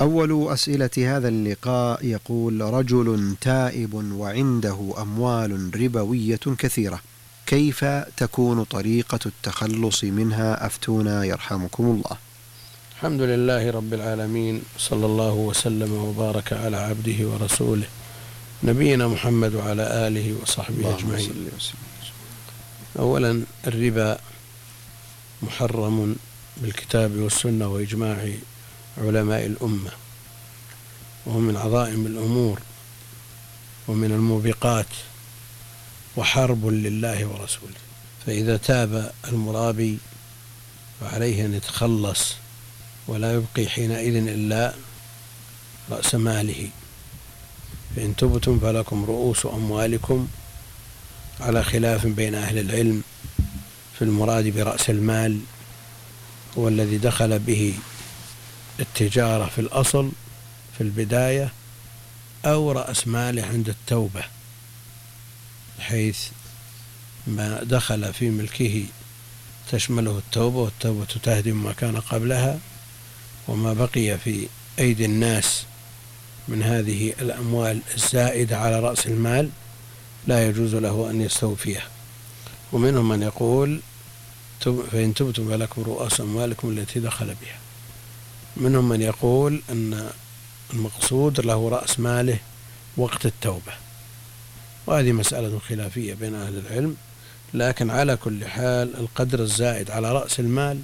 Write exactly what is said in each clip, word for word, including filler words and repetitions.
أول أسئلة هذا اللقاء يقول: رجل تائب وعنده أموال ربوية كثيرة، كيف تكون طريقة التخلص منها؟ أفتونا يرحمكم الله. الحمد لله رب العالمين، صلى الله وسلم وبارك على عبده ورسوله نبينا محمد وعلى آله وصحبه أجمعين. أولا، الربا محرم بالكتاب والسنة وإجماع علماء الأمة، وهو من عظائم الأمور ومن الموبقات، وحرب لله ورسوله. فإذا تاب المرابي فعليه أن يتخلص، ولا يبقي حينئذ إلا رأس ماله. فإن تبتم فلكم رؤوس أموالكم، على خلاف بين أهل العلم في المراد برأس المال، هو الذي دخل به التجارة في الأصل في البداية، أو رأس ماله عند التوبة، حيث ما دخل في ملكه تشمله التوبة، والتوبة تهدم ما كان قبلها، وما بقي في أيدي الناس من هذه الأموال الزائدة على رأس المال لا يجوز له أن يستوفيها. ومنهم من يقول: فإن تبتم فلكم رؤوس أموالكم التي دخل بها. منهم من يقول أن المقصود له رأس ماله وقت التوبة، وهذه مسألة خلافية بين أهل العلم، لكن على كل حال القدر الزائد على رأس المال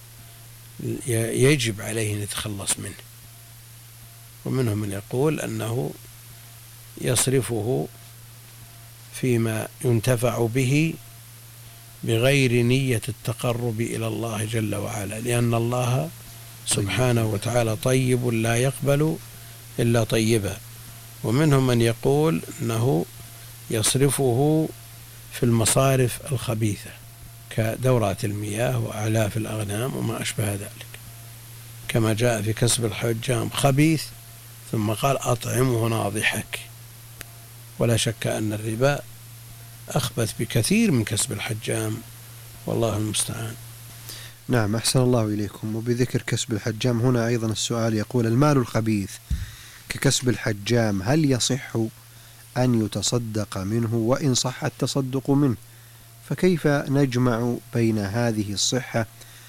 يجب عليه أن يتخلص منه. ومنهم من يقول أنه يصرفه فيما ينتفع به بغير نية التقرب إلى الله جل وعلا، لأن الله سبحانه وتعالى طيب لا يقبل إلا طيبا. ومنهم من يقول أنه يصرفه في المصارف الخبيثة كدورات المياه وأعلاف الأغنام وما أشبه ذلك، كما جاء في كسب الحجام خبيث ثم قال: أطعمه ناضحك. ولا شك أن الربا أخبث بكثير من كسب الحجام، والله المستعان. نعم، أحسن الله إليكم. وبذكر كسب الحجام هنا أيضا السؤال يقول: المال الخبيث ككسب الحجام هل يصح أن يتصدق منه؟ وإن صح التصدق منه فكيف نجمع بين هذه الصحة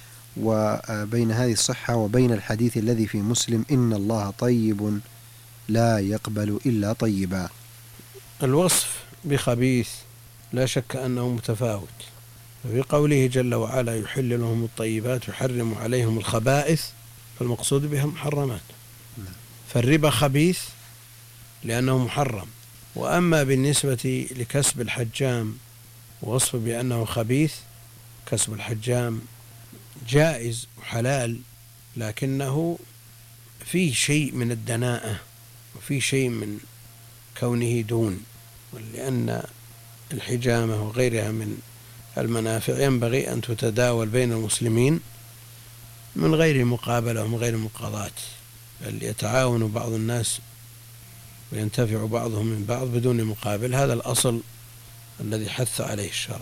وبين هذه الصحة وبين الحديث الذي في مسلم: إن الله طيب لا يقبل إلا طيبا؟ الوصف بخبيث لا شك أنه متفاوت. في قوله جل وعلا: يحل لهم الطيبات ويحرم عليهم الخبائث، فالمقصود بها محرمات. فالربا خبيث لأنه محرم. وأما بالنسبة لكسب الحجام ووصف بأنه خبيث، كسب الحجام جائز وحلال، لكنه فيه شيء من الدناءة وفيه شيء من كونه دون، ولأن الحجامة وغيرها من المنافع ينبغي أن تتداول بين المسلمين من غير مقابلة ومن غير مقاضاة، بل يتعاون بعض الناس وينتفع بعضهم من بعض بدون مقابل. هذا الأصل الذي حث عليه الشرع.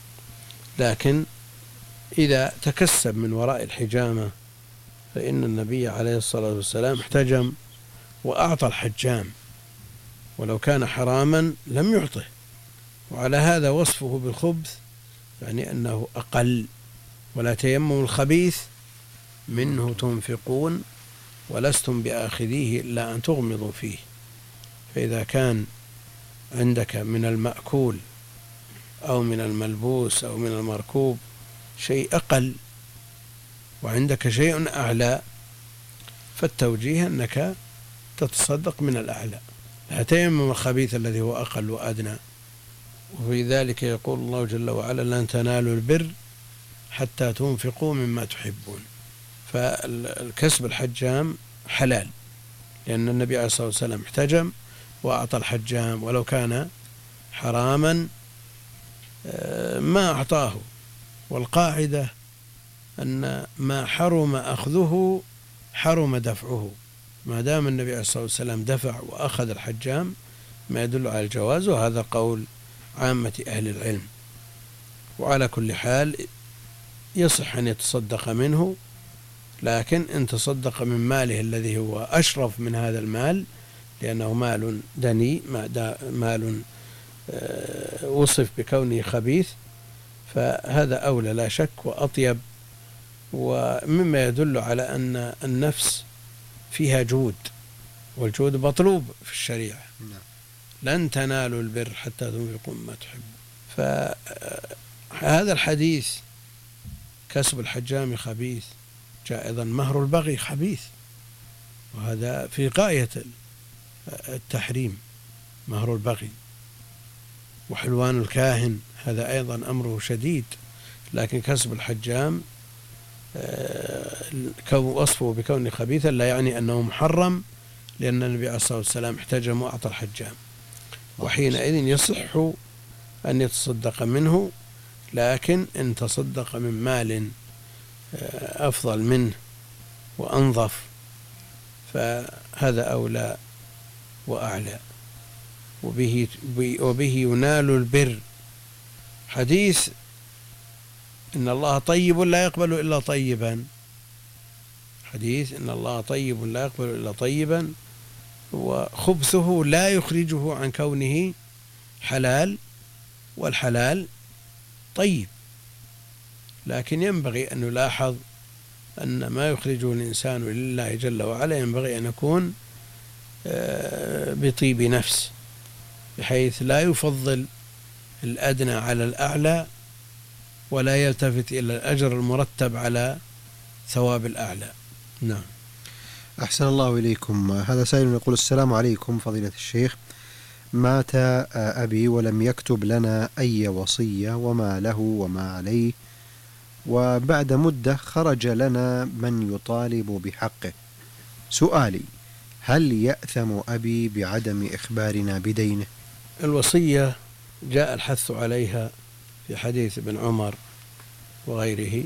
لكن إذا تكسب من وراء الحجامة فإن النبي عليه الصلاة والسلام احتجم وأعطى الحجام، ولو كان حراما لم يعطه. وعلى هذا وصفه بالخبث يعني أنه أقل. ولا تيمموا الخبيث منه تنفقون ولستم بآخذيه إلا أن تغمضوا فيه. فإذا كان عندك من المأكول أو من الملبوس أو من المركوب شيء أقل وعندك شيء أعلى، فالتوجيه أنك تتصدق من الأعلى، لا تيمم الخبيث الذي هو أقل وأدنى. وفي ذلك يقول الله جل وعلا: لن تنالوا البر حتى تنفقوا مما تحبون. فالكسب الحجام حلال، لأن النبي عليه الصلاة والسلام احتجم وأعطى الحجام، ولو كان حراما ما أعطاه. والقاعدة أن ما حرم أخذه حرم دفعه. ما دام النبي عليه الصلاة والسلام دفع وأخذ الحجام ما يدل على الجواز، وهذا قول عامة أهل العلم. وعلى كل حال يصح أن يتصدق منه لكن إن تصدق من ماله الذي هو أشرف من هذا المال لأنه مال دني، مال وصف بكونه خبيث، فهذا أولى لا شك وأطيب، ومما يدل على أن النفس فيها جود، والجود مطلوب في الشريعة. لن تنالوا البر حتى تنفقوا مما تحبون. فهذا الحديث كسب الحجام خبيث، جاء أيضا مهر البغي خبيث، وهذا في غاية التحريم مهر البغي. وحلوان الكاهن هذا أيضا أمره شديد، لكن كسب الحجام وصفه بكونه خبيثا لا يعني أنه محرم، لأن النبي عليه الصلاة والسلام احتجم وأعطى الحجام، وحينئذ يصح أن يتصدق منه، لكن إن تصدق من مال أفضل منه وأنظف فهذا أولى وأعلى، وبه, وبه ينال البر. حديث إن الله طيب لا يقبل إلا طيبا، حديث إن الله طيب لا يقبل إلا طيبا، وخبثه لا يخرجه عن كونه حلال، والحلال طيب. لكن ينبغي أن نلاحظ أن ما يخرجه الإنسان لله جل وعلا ينبغي أن يكون بطيب نفس، بحيث لا يفضل الأدنى على الأعلى، ولا يلتفت إلى الأجر المرتب على ثواب الأعلى. نعم. أحسن الله إليكم. هذا سائل يقول: السلام عليكم فضيلة الشيخ، مات أبي ولم يكتب لنا أي وصية وما له وما عليه، وبعد مدة خرج لنا من يطالب بحقه. سؤالي: هل يأثم أبي بعدم إخبارنا بدينه؟ الوصية جاء الحث عليها في حديث ابن عمر وغيره،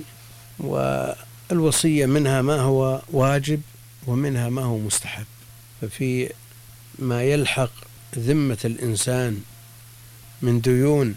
والوصية منها ما هو واجب ومنها ما هو مستحب. ففي ما يلحق ذمة الإنسان من ديون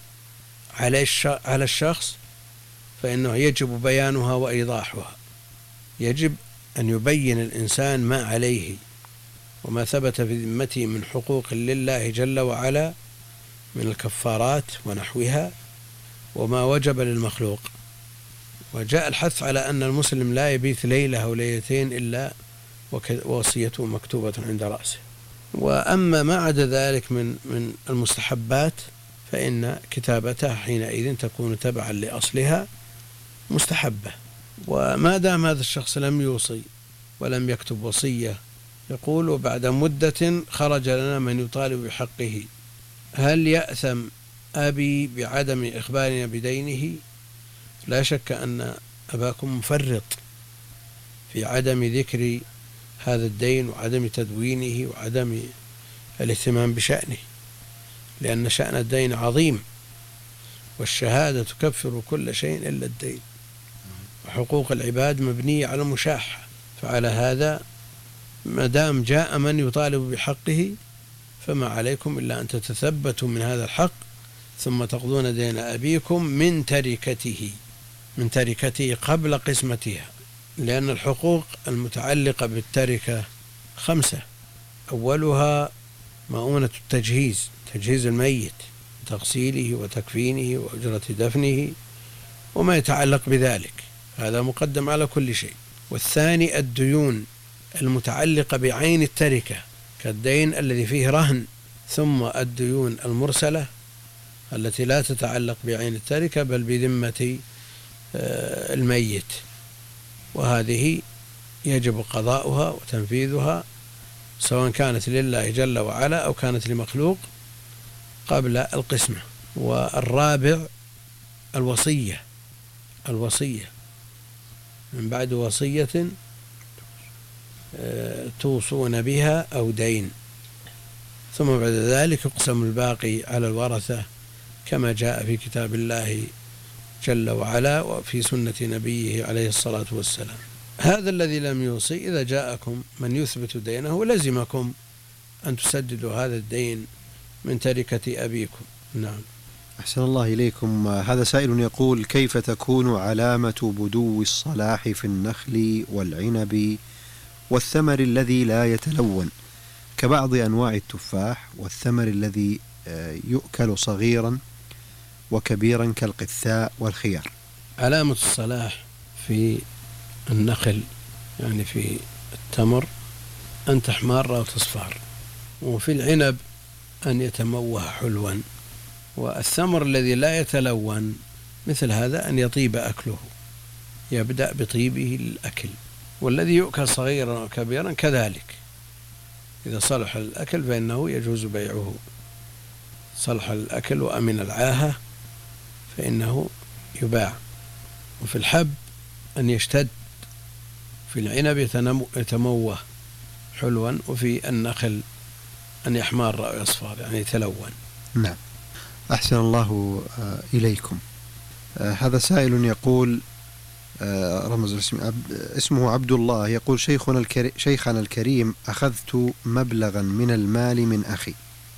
على الشخص فإنه يجب بيانها وإيضاحها، يجب أن يبين الإنسان ما عليه وما ثبت في ذمته من حقوق لله جل وعلا من الكفارات ونحوها، وما وجب للمخلوق. وجاء الحث على أن المسلم لا يبيت ليلة أو ليلتين إلا ووصيته مكتوبة عند رأسه. وأما ما عدا ذلك من من المستحبات فإن كتابتها حينئذ تكون تبعا لأصلها مستحبة. وما دام هذا الشخص لم يوصي ولم يكتب وصية، يقول: وبعد مدة خرج لنا من يطالب بحقه. هل يأثم أبي بعدم إخبارنا بدينه؟ لا شك أن أباكم مفرط في عدم ذكر هذا الدين وعدم تدوينه وعدم الاهتمام بشأنه، لأن شأن الدين عظيم، والشهادة تكفر كل شيء إلا الدين، وحقوق العباد مبنية على المشاحة. فعلى هذا ما دام جاء من يطالب بحقه فما عليكم إلا أن تتثبتوا من هذا الحق، ثم تقضون دين أبيكم من تركته من تركته قبل قسمتها، لأن الحقوق المتعلقة بالتركة خمسة: أولها مؤونة التجهيز، تجهيز الميت، تغسيله وتكفينه وأجرة دفنه وما يتعلق بذلك، هذا مقدم على كل شيء. والثاني الديون المتعلقة بعين التركة كالدين الذي فيه رهن، ثم الديون المرسلة التي لا تتعلق بعين التركة بل بذمة الميت، وهذه يجب قضاؤها وتنفيذها سواء كانت لله جل وعلا أو كانت لمخلوق قبل القسمة. والرابع الوصية الوصية من بعد وصية توصون بها أو دين، ثم بعد ذلك يقسم الباقي على الورثة كما جاء في كتاب الله جل وعلا وفي سنة نبيه عليه الصلاة والسلام. هذا الذي لم يوصي إذا جاءكم من يثبت دينه لزمكم أن تسددوا هذا الدين من تركة أبيكم. نعم. أحسن الله إليكم. هذا سائل يقول: كيف تكون علامة بدو الصلاح في النخل والعنب والثمر الذي لا يتلون كبعض أنواع التفاح، والثمر الذي يؤكل صغيرا وكبيرا كالقثاء والخيار؟ علامة الصلاح في النخل يعني في التمر أن تحمر وتصفر، وفي العنب أن يتموه حلوا، والثمر الذي لا يتلون مثل هذا أن يطيب أكله، يبدأ بطيبه للأكل، والذي يؤكل صغيرا وكبيرا كذلك، إذا صلح الأكل فإنه يجوز بيعه، صلح الأكل وأمن العاهة فإنه يباع. وفي الحب أن يشتد، في العنب يتموه حلوا، وفي النخل أن يحمر ويصفر يعني يتلون. نعم. أحسن الله إليكم. هذا سائل يقول، رمز الاسم اسمه عبد الله، يقول: شيخنا الكريم, شيخنا الكريم أخذت مبلغا من المال من أخي،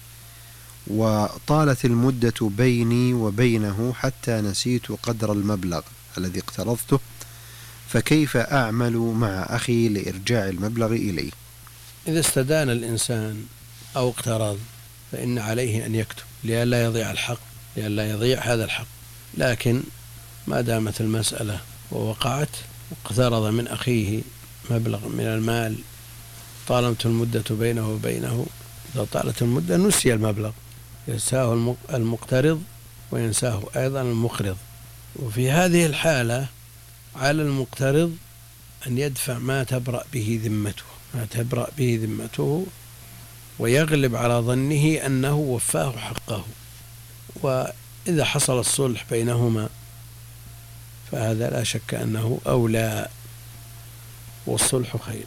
وطالت المدة بيني وبينه حتى نسيت قدر المبلغ الذي اقترضته، فكيف أعمل مع أخي لإرجاع المبلغ إليه؟ إذا استدان الإنسان أو اقترض فإن عليه أن يكتب لئلا يضيع الحق، لئلا يضيع هذا الحق، لكن ما دامت المسألة ووقعت واقترض من أخيه مبلغ من المال، طالت المدة بينه وبينه، إذا طالت المدة نسي المبلغ، ينساه المقترض وينساه أيضا المقرض، وفي هذه الحالة على المقترض أن يدفع ما تبرأ به ذمته، ما تبرأ به ذمته ويغلب على ظنه أنه وفاه حقه، وإذا حصل الصلح بينهما فهذا لا شك أنه أولى، والصلح خير.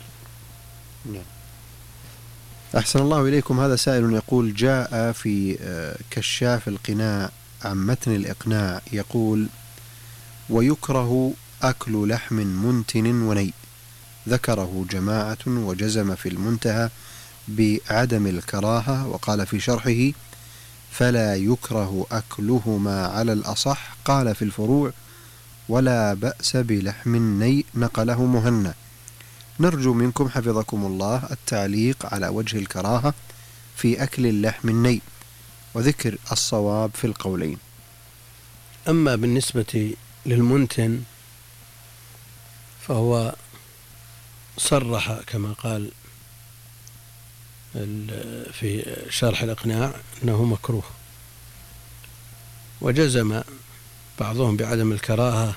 أحسن الله إليكم. هذا سائل يقول: جاء في كشاف القناع عن متن الإقناع يقول: ويكره أكل لحم منتن وني، ذكره جماعة وجزم في المنتهى بعدم الكراهة، وقال في شرحه: فلا يكره أكلهما على الأصح، قال في الفروع: ولا بأس بلحم الني، نقله مهنا. نرجو منكم حفظكم الله التعليق على وجه الكراهة في أكل اللحم الني وذكر الصواب في القولين. أما بالنسبة للمنتن فهو صرح كما قال في شرح الإقناع أنه مكروه، وجزم بعضهم بعدم الكراهة،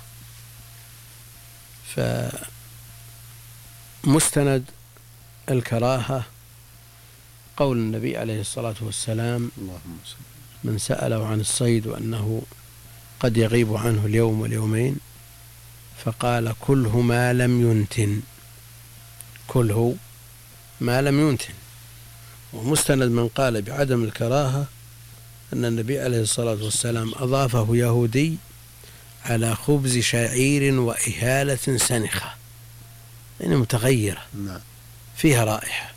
فمستند الكراهة قول النبي عليه الصلاة والسلام: من سأله عن الصيد وأنه قد يغيب عنه اليوم واليومين فقال: كله ما لم ينتن، كله ما لم ينتن. ومستند من قال بعدم الكراهة أن النبي عليه الصلاة والسلام أضافه يهودي على خبز شعير وإهالة سنخة، يعني متغيرة فيها رائحة.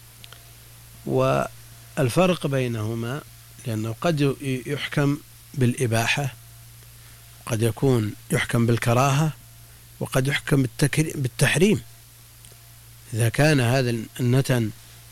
والفرق بينهما لأنه قد يحكم بالإباحة، قد يكون يحكم بالكراهة، وقد يحكم بالتحريم. إذا كان هذا النتن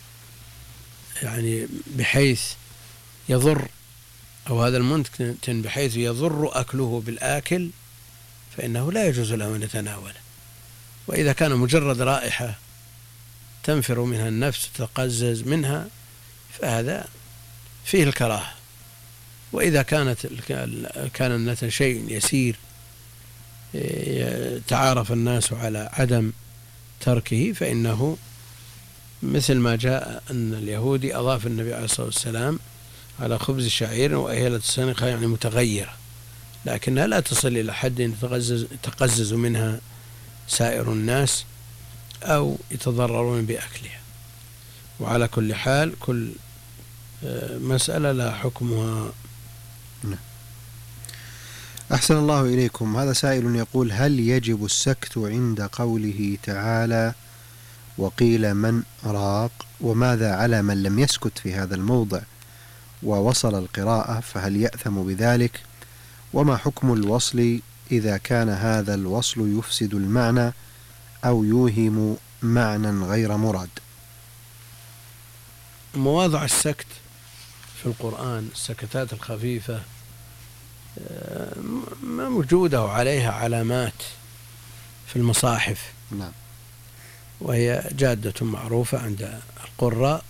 يعني بحيث يضر، أو هذا المنتن بحيث يضر أكله بالآكل فإنه لا يجوز له أن يتناوله. وإذا كان مجرد رائحة تنفر منها النفس تتقزز منها فهذا فيه الكراهة. وإذا كانت كان النتن شيء يسير تعارف الناس على عدم تركه فإنه مثل ما جاء أن اليهودي أضاف النبي عليه الصلاة والسلام على خبز الشعير وأهيلة السنخة، يعني متغيرة، لكنها لا تصل إلى حد يتقزز منها سائر الناس أو يتضررون بأكلها. وعلى كل حال كل مسألة لا حكمها. أحسن الله إليكم. هذا سائل يقول: هل يجب السكت عند قوله تعالى: وقيل من راق؟ وماذا على من لم يسكت في هذا الموضع؟ ووصل القراءة فهل يأثم بذلك؟ وما حكم الوصل إذا كان هذا الوصل يفسد المعنى أو يوهم معنى غير مراد؟ مواضع السكت في القرآن، السكتات الخفيفة ما موجودة وعليها علامات في المصاحف. نعم. وهي جادة معروفة عند القراء،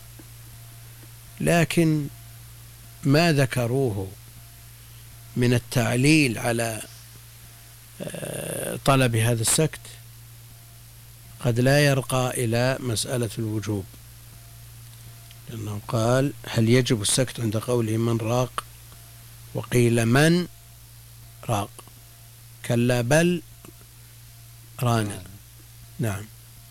لكن ما ذكروه من التعليل على طلب هذا السكت قد لا يرقى إلى مسألة الوجوب، لأنه قال هل يجب السكت عند قوله من راق، وقيل من راق، كلا بل رانا. نعم.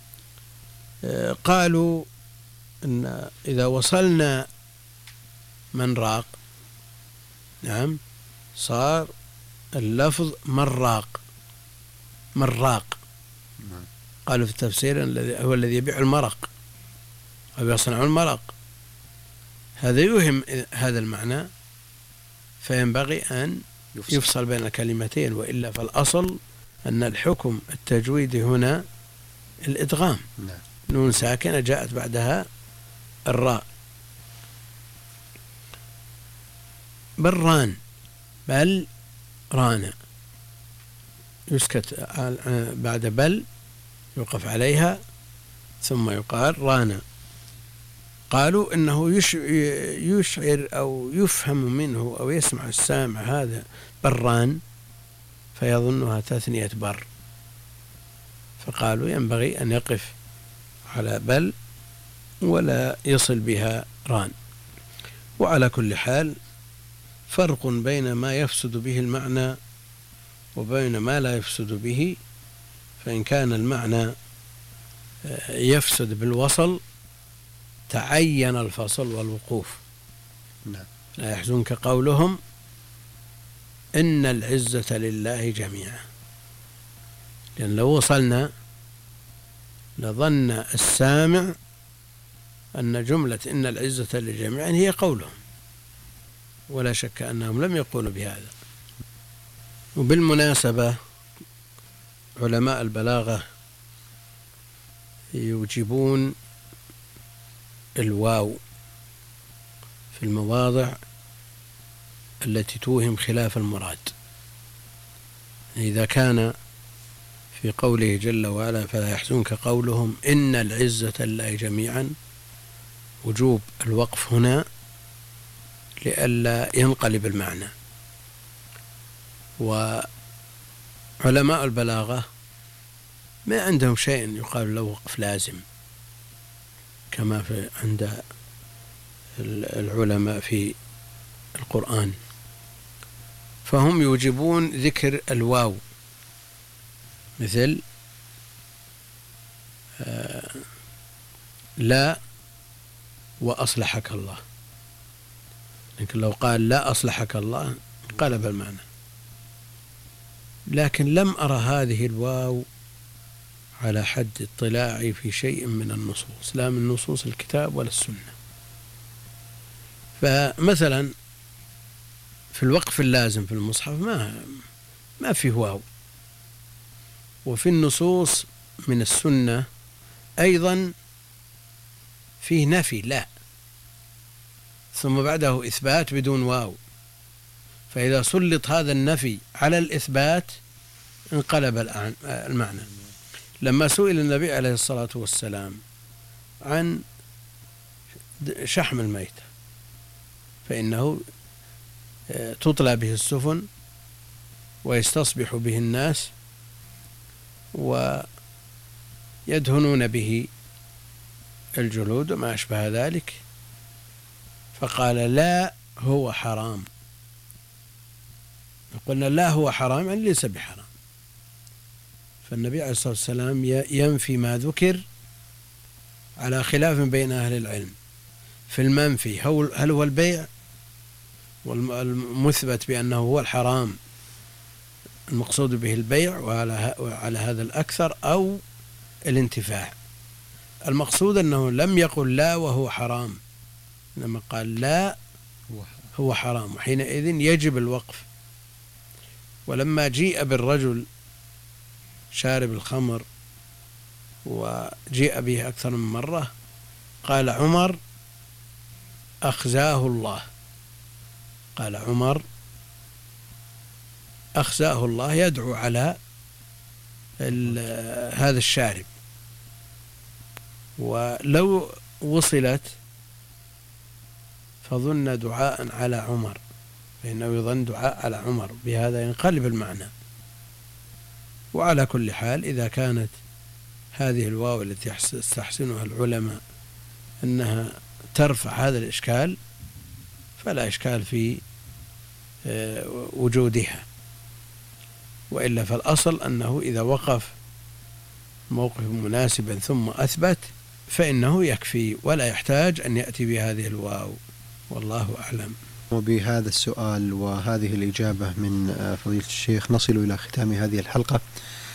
قالوا إن إذا وصلنا من راق، نعم، صار اللفظ مراق مراق. قالوا في التفسير الذي هو الذي يبيع المرق أو يصنع المرق، هذا يوهم هذا المعنى، فينبغي أن يفصل, يفصل بين الكلمتين، وإلا فالأصل أن الحكم التجويدي هنا الإدغام. نعم. نون ساكنة جاءت بعدها الراء. بران بل رانا، يسكت بعد بل، يوقف عليها ثم يقال رانا. قالوا إنه يشعر أو يفهم منه أو يسمع السامع هذا بران فيظنها تثنية بر، فقالوا ينبغي أن يقف على بل ولا يصل بها ران. وعلى كل حال فرق بين ما يفسد به المعنى وبين ما لا يفسد به، فإن كان المعنى يفسد بالوصل تعين الفصل والوقوف. نعم. لا يحزنك قولهم إن العزة لله جميعا، لأن لو وصلنا لظن السامع أن جملة إن العزة للجميع هي قولهم، ولا شك أنهم لم يقولوا بهذا. وبالمناسبة علماء البلاغة يوجبون الواو في المواضع التي توهم خلاف المراد. إذا كان في قوله جل وعلا فلا يحزنك قولهم إن العزة لله جميعا، وجوب الوقف هنا لئلا ينقلب المعنى. وعلماء البلاغة ما عندهم شيء يقال له وقف لازم كما في عند العلماء في القرآن، فهم يوجبون ذكر الواو، مثل آه لا وأصلحك الله، لكن لو قال لا أصلحك الله قلب المعنى. لكن لم أرى هذه الواو على حد اطلاعي في شيء من النصوص، لا من نصوص الكتاب ولا السنة. فمثلا في الوقف اللازم في المصحف ما ما فيه واو، وفي النصوص من السنة أيضا فيه نفي لا ثم بعده إثبات بدون واو، فإذا سلط هذا النفي على الإثبات انقلب المعنى. لما سئل النبي عليه الصلاة والسلام عن شحم الميتة فإنه تطلى به السفن ويستصبح به الناس ويدهنون به الجلود وما أشبه ذلك، فقال لا هو حرام. قلنا لا هو حرام يعني ليس بحرام، فالنبي عليه الصلاة والسلام ينفي ما ذكر على خلاف بين أهل العلم في المنفي، هل هو البيع، والمثبت بأنه هو الحرام المقصود به البيع وعلى هذا الأكثر، أو الانتفاع. المقصود أنه لم يقل لا وهو حرام، إنما قال لا هو حرام، وحينئذ يجب الوقف. ولما جيء بالرجل شارب الخمر وجيء به أكثر من مرة قال عمر أخزاه الله، قال عمر أخزاه الله، يدعو على هذا الشارب. ولو وصلت فظن دعاء على عمر، فإنه يظن دعاء على عمر، بهذا ينقلب المعنى. وعلى كل حال إذا كانت هذه الواو التي يستحسنها العلماء أنها ترفع هذا الإشكال فلا إشكال في وجودها، وإلا فالأصل أنه إذا وقف موقف مناسبا ثم أثبت فإنه يكفي ولا يحتاج أن يأتي بهذه الواو، والله أعلم. وبهذا السؤال وهذه الإجابة من فضيلة الشيخ نصل إلى ختام هذه الحلقة.